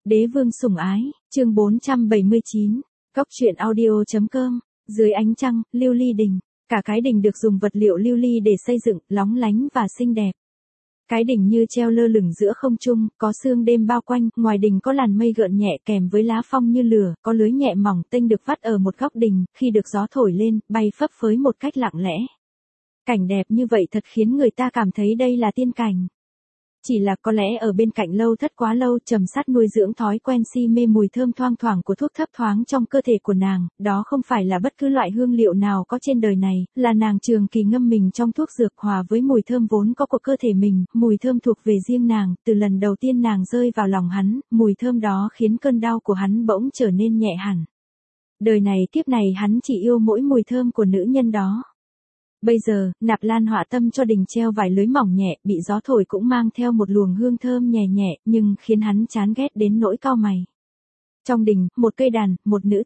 Đế vương sủng ái, chương 479, Cóc truyện audio.com, dưới ánh trăng, lưu ly đình. Cả cái đình được dùng vật liệu lưu ly để xây dựng, lóng lánh và xinh đẹp. Cái đỉnh như treo lơ lửng giữa không trung, có sương đêm bao quanh, ngoài đỉnh có làn mây gợn nhẹ kèm với lá phong như lửa, có lưới nhẹ mỏng tênh được vắt ở một góc đỉnh, khi được gió thổi lên, bay phấp phới một cách lặng lẽ. Cảnh đẹp như vậy thật khiến người ta cảm thấy đây là tiên cảnh. Chỉ là có lẽ ở bên cạnh Lâu Thất quá lâu, Trầm Sát nuôi dưỡng thói quen si mê mùi thơm thoang thoảng của thuốc thấp thoáng trong cơ thể của nàng, đó không phải là bất cứ loại hương liệu nào có trên đời này, là nàng trường kỳ ngâm mình trong thuốc dược hòa với mùi thơm vốn có của cơ thể mình, mùi thơm thuộc về riêng nàng, từ lần đầu tiên nàng rơi vào lòng hắn, mùi thơm đó khiến cơn đau của hắn bỗng trở nên nhẹ hẳn. Đời này kiếp này hắn chỉ yêu mỗi mùi thơm của nữ nhân đó. Bây giờ, Nạp Lan Họa Tâm cho đình treo vài lưới mỏng nhẹ, bị gió thổi cũng mang theo một luồng hương thơm nhẹ nhẹ, nhưng khiến hắn chán ghét đến nỗi cau mày. Trong đình, một cây đàn, một nữ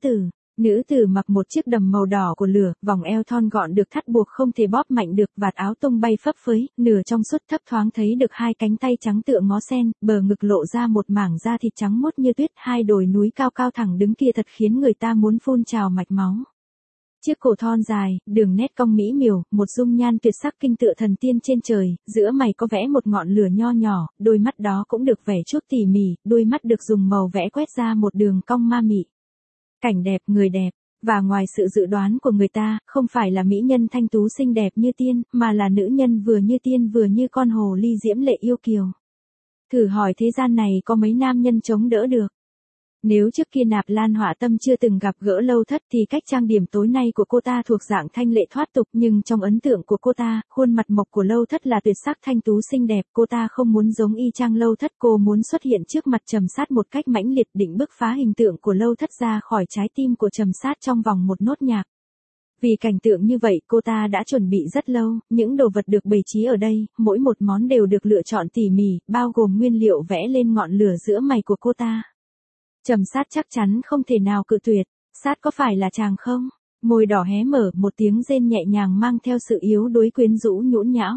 tử mặc một chiếc đầm màu đỏ của lửa, vòng eo thon gọn được thắt buộc không thể bóp mạnh được, vạt áo tung bay phấp phới, nửa trong suốt thấp thoáng thấy được hai cánh tay trắng tựa ngó sen, bờ ngực lộ ra một mảng da thịt trắng muốt như tuyết, hai đồi núi cao cao thẳng đứng kia thật khiến người ta muốn phun trào mạch máu. Chiếc cổ thon dài, đường nét cong mỹ miều, một dung nhan tuyệt sắc kinh tựa thần tiên trên trời, giữa mày có vẽ một ngọn lửa nho nhỏ, đôi mắt đó cũng được vẽ chuốt tỉ mỉ, đôi mắt được dùng màu vẽ quét ra một đường cong ma mị. Cảnh đẹp, người đẹp, và ngoài sự dự đoán của người ta, không phải là mỹ nhân thanh tú xinh đẹp như tiên, mà là nữ nhân vừa như tiên vừa như con hồ ly diễm lệ yêu kiều. Thử hỏi thế gian này có mấy nam nhân chống đỡ được. Nếu trước kia Nạp Lan Họa Tâm chưa từng gặp gỡ Lâu Thất thì cách trang điểm tối nay của cô ta thuộc dạng thanh lệ thoát tục, nhưng trong ấn tượng của cô ta, khuôn mặt mộc của Lâu Thất là tuyệt sắc thanh tú xinh đẹp, cô ta không muốn giống y chang Lâu Thất, cô muốn xuất hiện trước mặt Trầm Sát một cách mãnh liệt, định bứt phá hình tượng của Lâu Thất ra khỏi trái tim của Trầm Sát trong vòng một nốt nhạc. Vì cảnh tượng như vậy cô ta đã chuẩn bị rất lâu, những đồ vật được bày trí ở đây, mỗi một món đều được lựa chọn tỉ mỉ, bao gồm nguyên liệu vẽ lên ngọn lửa giữa mày của cô ta. Trầm Sát chắc chắn không thể nào cự tuyệt, Sát có phải là chàng không? Môi đỏ hé mở, một tiếng rên nhẹ nhàng mang theo sự yếu đuối quyến rũ nhũn nhão.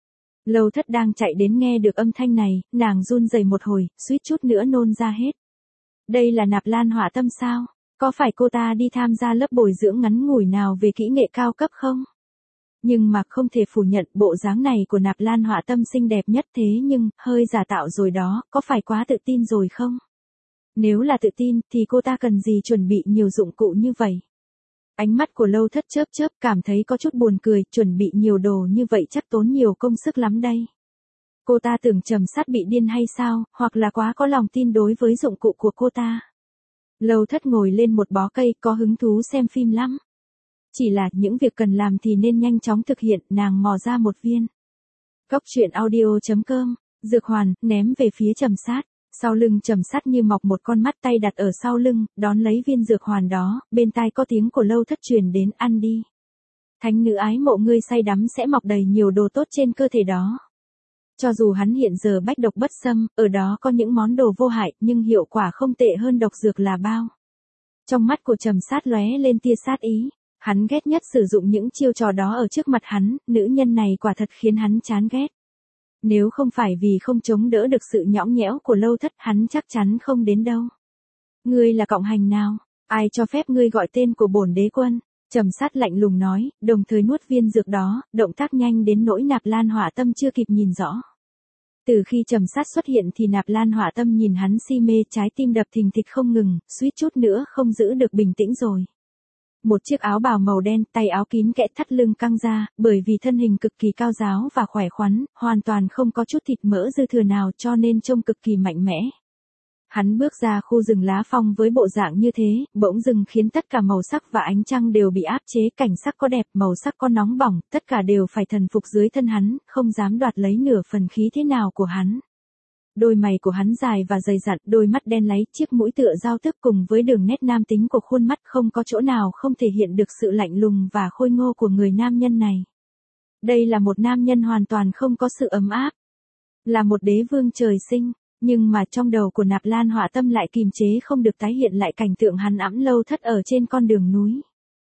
Lâu Thất đang chạy đến nghe được âm thanh này, nàng run rẩy một hồi, suýt chút nữa nôn ra hết. Đây là Nạp Lan Họa Tâm sao? Có phải cô ta đi tham gia lớp bồi dưỡng ngắn ngủi nào về kỹ nghệ cao cấp không? Nhưng mà không thể phủ nhận bộ dáng này của Nạp Lan Họa Tâm xinh đẹp nhất, thế nhưng, hơi giả tạo rồi đó, có phải quá tự tin rồi không? Nếu là tự tin, thì cô ta cần gì chuẩn bị nhiều dụng cụ như vậy? Ánh mắt của Lâu Thất chớp chớp, cảm thấy có chút buồn cười, chuẩn bị nhiều đồ như vậy chắc tốn nhiều công sức lắm đây. Cô ta tưởng Trầm Sát bị điên hay sao, hoặc là quá có lòng tin đối với dụng cụ của cô ta. Lâu Thất ngồi lên một bó cây, có hứng thú xem phim lắm. Chỉ là những việc cần làm thì nên nhanh chóng thực hiện, nàng mò ra một viên. Cóc truyện audio.com, dược hoàn, ném về phía Trầm Sát. Sau lưng Trầm Sát như mọc một con mắt, tay đặt ở sau lưng, đón lấy viên dược hoàn đó, bên tai có tiếng của Lâu Thất truyền đến, ăn đi. Thánh nữ ái mộ ngươi say đắm sẽ mọc đầy nhiều đồ tốt trên cơ thể đó. Cho dù hắn hiện giờ bách độc bất xâm, ở đó có những món đồ vô hại, nhưng hiệu quả không tệ hơn độc dược là bao. Trong mắt của Trầm Sát lóe lên tia sát ý, hắn ghét nhất sử dụng những chiêu trò đó ở trước mặt hắn, nữ nhân này quả thật khiến hắn chán ghét. Nếu không phải vì không chống đỡ được sự nhõng nhẽo của Lâu Thất, hắn chắc chắn không đến đâu. Ngươi là cộng hành nào? Ai cho phép ngươi gọi tên của bổn đế quân? Trầm Sát lạnh lùng nói, đồng thời nuốt viên dược đó, động tác nhanh đến nỗi Nạp Lan Họa Tâm chưa kịp nhìn rõ. Từ khi Trầm Sát xuất hiện thì Nạp Lan Họa Tâm nhìn hắn si mê, trái tim đập thình thịch không ngừng, suýt chút nữa không giữ được bình tĩnh rồi. Một chiếc áo bào màu đen, tay áo kín kẽ thắt lưng căng ra, bởi vì thân hình cực kỳ cao ráo và khỏe khoắn, hoàn toàn không có chút thịt mỡ dư thừa nào cho nên trông cực kỳ mạnh mẽ. Hắn bước ra khu rừng lá phong với bộ dạng như thế, bỗng dưng khiến tất cả màu sắc và ánh trăng đều bị áp chế, cảnh sắc có đẹp, màu sắc có nóng bỏng, tất cả đều phải thần phục dưới thân hắn, không dám đoạt lấy nửa phần khí thế nào của hắn. Đôi mày của hắn dài và dày dặn, đôi mắt đen láy, chiếc mũi tựa dao tước cùng với đường nét nam tính của khuôn mắt không có chỗ nào không thể hiện được sự lạnh lùng và khôi ngô của người nam nhân này. Đây là một nam nhân hoàn toàn không có sự ấm áp. Là một đế vương trời sinh, nhưng mà trong đầu của Nạp Lan Họa Tâm lại kìm chế không được tái hiện lại cảnh tượng hắn ẵm Lâu Thất ở trên con đường núi.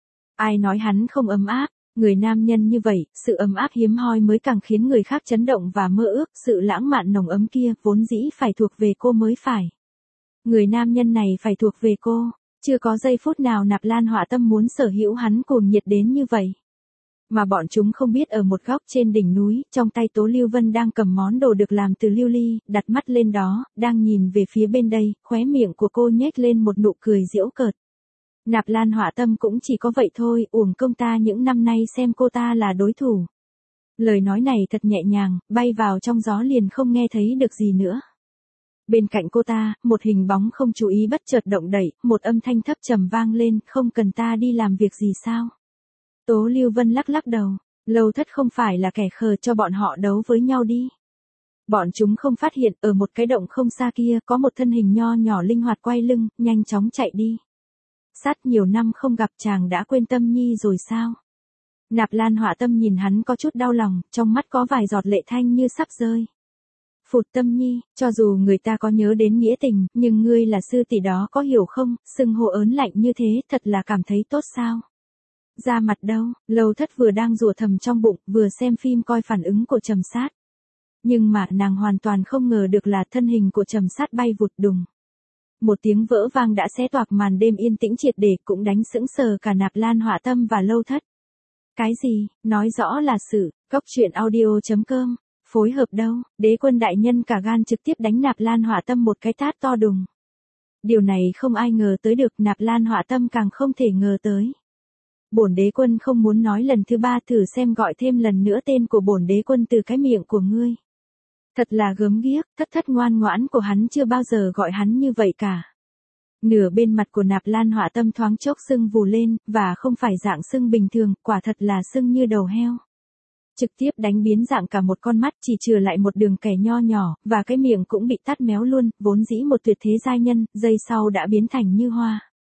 Ai nói hắn không ấm áp? Người nam nhân như vậy, sự ấm áp hiếm hoi mới càng khiến người khác chấn động và mơ ước, sự lãng mạn nồng ấm kia vốn dĩ phải thuộc về cô mới phải. Người nam nhân này phải thuộc về cô. Chưa có giây phút nào Nạp Lan Họa Tâm muốn sở hữu hắn cuồng nhiệt đến như vậy. Mà bọn chúng không biết ở một góc trên đỉnh núi, trong tay Tố Lưu Vân đang cầm món đồ được làm từ lưu ly, đặt mắt lên đó, đang nhìn về phía bên đây, khóe miệng của cô nhếch lên một nụ cười giễu cợt. Nạp Lan Họa Tâm cũng chỉ có vậy thôi, uổng công ta những năm nay xem cô ta là đối thủ. Lời nói này thật nhẹ nhàng, bay vào trong gió liền không nghe thấy được gì nữa. Bên cạnh cô ta, một hình bóng không chú ý bất chợt động đẩy, một âm thanh thấp trầm vang lên, không cần ta đi làm việc gì sao? Tố Lưu Vân lắc lắc đầu, Lâu Thất không phải là kẻ khờ, cho bọn họ đấu với nhau đi. Bọn chúng không phát hiện ở một cái động không xa kia có một thân hình nho nhỏ linh hoạt quay lưng, nhanh chóng chạy đi. Sát nhiều năm không gặp chàng đã quên Tâm Nhi rồi sao? Nạp Lan Họa Tâm nhìn hắn có chút đau lòng, trong mắt có vài giọt lệ thanh như sắp rơi. Phụt Tâm Nhi, cho dù người ta có nhớ đến nghĩa tình, nhưng ngươi là sư tỷ đó có hiểu không, xưng hô ớn lạnh như thế thật là cảm thấy tốt sao? Ra mặt đâu, Lâu Thất vừa đang rủa thầm trong bụng, vừa xem phim coi phản ứng của Trầm Sát. Nhưng mà nàng hoàn toàn không ngờ được là thân hình của Trầm Sát bay vụt đùng. Một tiếng vỡ vang đã xé toạc màn đêm yên tĩnh triệt để, cũng đánh sững sờ cả Nạp Lan Họa Tâm và Lâu Thất. Cái gì, nói rõ là sự, Cốc Truyện Audio.com, phối hợp đâu, Đế Quân đại nhân cả gan trực tiếp đánh Nạp Lan Họa Tâm một cái tát to đùng. Điều này không ai ngờ tới được, Nạp Lan Họa Tâm càng không thể ngờ tới. Bổn Đế Quân không muốn nói lần thứ ba, thử xem gọi thêm lần nữa tên của bổn Đế Quân từ cái miệng của ngươi. Thật là gớm ghiếc, Thất Thất ngoan ngoãn của hắn chưa bao giờ gọi hắn như vậy cả. Nửa bên mặt của Nạp Lan Họa Tâm thoáng chốc sưng vù lên, và không phải dạng sưng bình thường, quả thật là sưng như đầu heo. Trực tiếp đánh biến dạng cả một con mắt, chỉ chừa lại một đường kẻ nho nhỏ, và cái miệng cũng bị tắt méo luôn, vốn dĩ một tuyệt thế giai nhân, giây sau đã biến thành như hoa.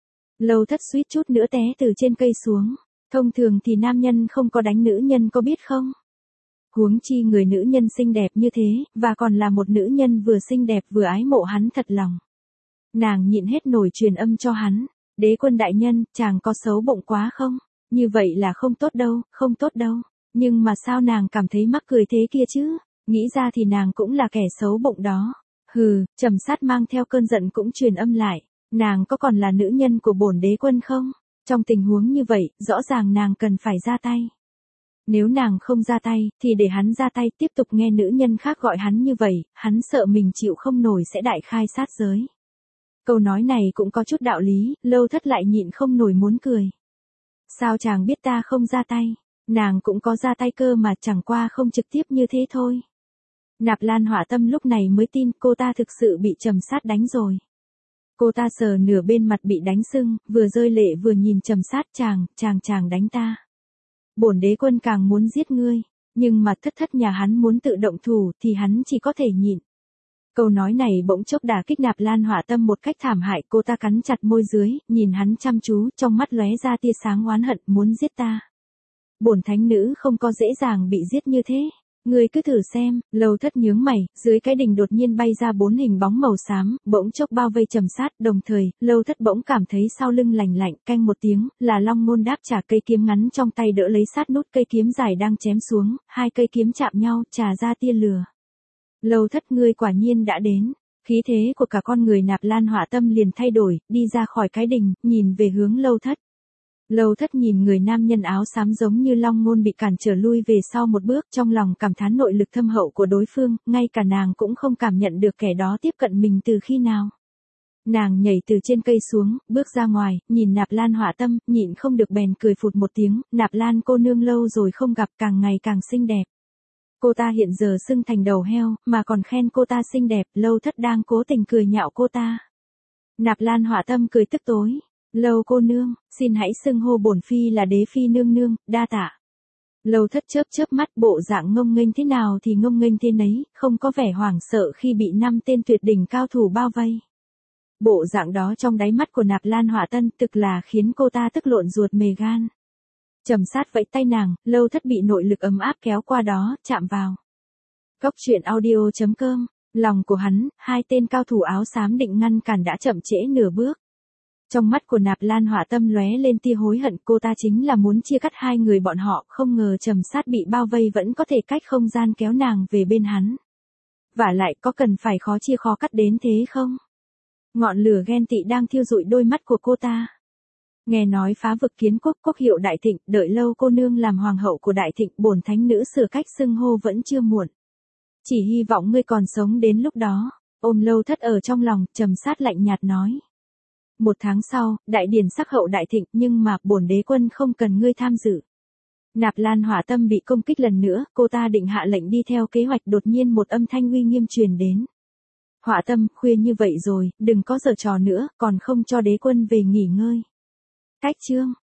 Lâu Thất suýt chút nữa té từ trên cây xuống. Thông thường thì nam nhân không có đánh nữ nhân có biết không? Huống chi người nữ nhân xinh đẹp như thế, và còn là một nữ nhân vừa xinh đẹp vừa ái mộ hắn thật lòng. Nàng nhịn hết nổi truyền âm cho hắn. Đế Quân đại nhân, chàng có xấu bụng quá không? Như vậy là không tốt đâu, không tốt đâu. Nhưng mà sao nàng cảm thấy mắc cười thế kia chứ? Nghĩ ra thì nàng cũng là kẻ xấu bụng đó. Hừ, Trầm Sát mang theo cơn giận cũng truyền âm lại. Nàng có còn là nữ nhân của bổn Đế Quân không? Trong tình huống như vậy, rõ ràng nàng cần phải ra tay. Nếu nàng không ra tay, thì để hắn ra tay, tiếp tục nghe nữ nhân khác gọi hắn như vậy, hắn sợ mình chịu không nổi sẽ đại khai sát giới. Câu nói này cũng có chút đạo lý, Lâu Thất lại nhịn không nổi muốn cười. Sao chàng biết ta không ra tay? Nàng cũng có ra tay cơ mà, chẳng qua không trực tiếp như thế thôi. Nạp Lan Họa Tâm lúc này mới tin cô ta thực sự bị Trầm Sát đánh rồi. Cô ta sờ nửa bên mặt bị đánh sưng, vừa rơi lệ vừa nhìn Trầm Sát, chàng đánh ta. Bổn Đế Quân càng muốn giết ngươi, nhưng mà Thất nhà hắn muốn tự động thủ thì hắn chỉ có thể nhịn. Câu nói này bỗng chốc đả kích Nạp Lan Họa Tâm một cách thảm hại, cô ta cắn chặt môi dưới, nhìn hắn chăm chú, trong mắt lóe ra tia sáng oán hận, muốn giết ta. Bổn thánh nữ không có dễ dàng bị giết như thế. Ngươi cứ thử xem. Lâu Thất nhướng mày, dưới cái đỉnh đột nhiên bay ra 4 hình bóng màu xám, bỗng chốc bao vây Trầm Sát, đồng thời, Lâu Thất bỗng cảm thấy sau lưng lành lạnh, canh một tiếng, là Long Ngôn đáp trả, cây kiếm ngắn trong tay đỡ lấy sát nút cây kiếm dài đang chém xuống, hai cây kiếm chạm nhau, trà ra tia lửa. Lâu Thất, ngươi quả nhiên đã đến. Khí thế của cả con người Nạp Lan Họa Tâm liền thay đổi, đi ra khỏi cái đỉnh, nhìn về hướng Lâu Thất. Lâu Thất nhìn người nam nhân áo xám giống như Long Ngôn bị cản trở lui về sau một bước, trong lòng cảm thán nội lực thâm hậu của đối phương, ngay cả nàng cũng không cảm nhận được kẻ đó tiếp cận mình từ khi nào. Nàng nhảy từ trên cây xuống, bước ra ngoài, nhìn Nạp Lan Họa Tâm, nhịn không được bèn cười phụt một tiếng, Nạp Lan cô nương lâu rồi không gặp, càng ngày càng xinh đẹp. Cô ta hiện giờ sưng thành đầu heo, mà còn khen cô ta xinh đẹp, Lâu Thất đang cố tình cười nhạo cô ta. Nạp Lan Họa Tâm cười tức tối. Lâu cô nương, xin hãy xưng hô bổn phi là Đế phi nương nương, đa tạ. Lâu Thất chớp mắt, bộ dạng ngông nghênh thế nào thì ngông nghênh thế nấy, không có vẻ hoảng sợ khi bị 5 tên tuyệt đỉnh cao thủ bao vây. Bộ dạng đó trong đáy mắt của Nạp Lan Họa Tâm thực là khiến cô ta tức lộn ruột mề gan. Trầm Sát vẫy tay nàng, Lâu Thất bị nội lực ấm áp kéo qua đó, chạm vào. Cốc Truyện Audio.com, lòng của hắn, hai tên cao thủ áo xám định ngăn cản đã chậm trễ nửa bước. Trong mắt của Nạp Lan Họa Tâm lóe lên tia hối hận, cô ta chính là muốn chia cắt hai người bọn họ, không ngờ Trầm Sát bị bao vây vẫn có thể cách không gian kéo nàng về bên hắn. Vả lại có cần phải khó chia khó cắt đến thế không? Ngọn lửa ghen tị đang thiêu rụi đôi mắt của cô ta. Nghe nói phá vực kiến quốc, quốc hiệu Đại Thịnh, đợi lâu cô nương làm hoàng hậu của Đại Thịnh, bổn thánh nữ sửa cách xưng hô vẫn chưa muộn. Chỉ hy vọng ngươi còn sống đến lúc đó. Ôm Lâu Thất ở trong lòng, trầm sát lạnh nhạt nói. 1 tháng sau, đại điển sắc hậu Đại Thịnh, nhưng mà bổn đế quân không cần ngươi tham dự. Nạp Lan Hỏa Tâm bị công kích lần nữa, cô ta định hạ lệnh đi theo kế hoạch, đột nhiên một âm thanh uy nghiêm truyền đến. Hỏa Tâm, khuya như vậy rồi, đừng có giở trò nữa, còn không cho đế quân về nghỉ ngơi. Cách chương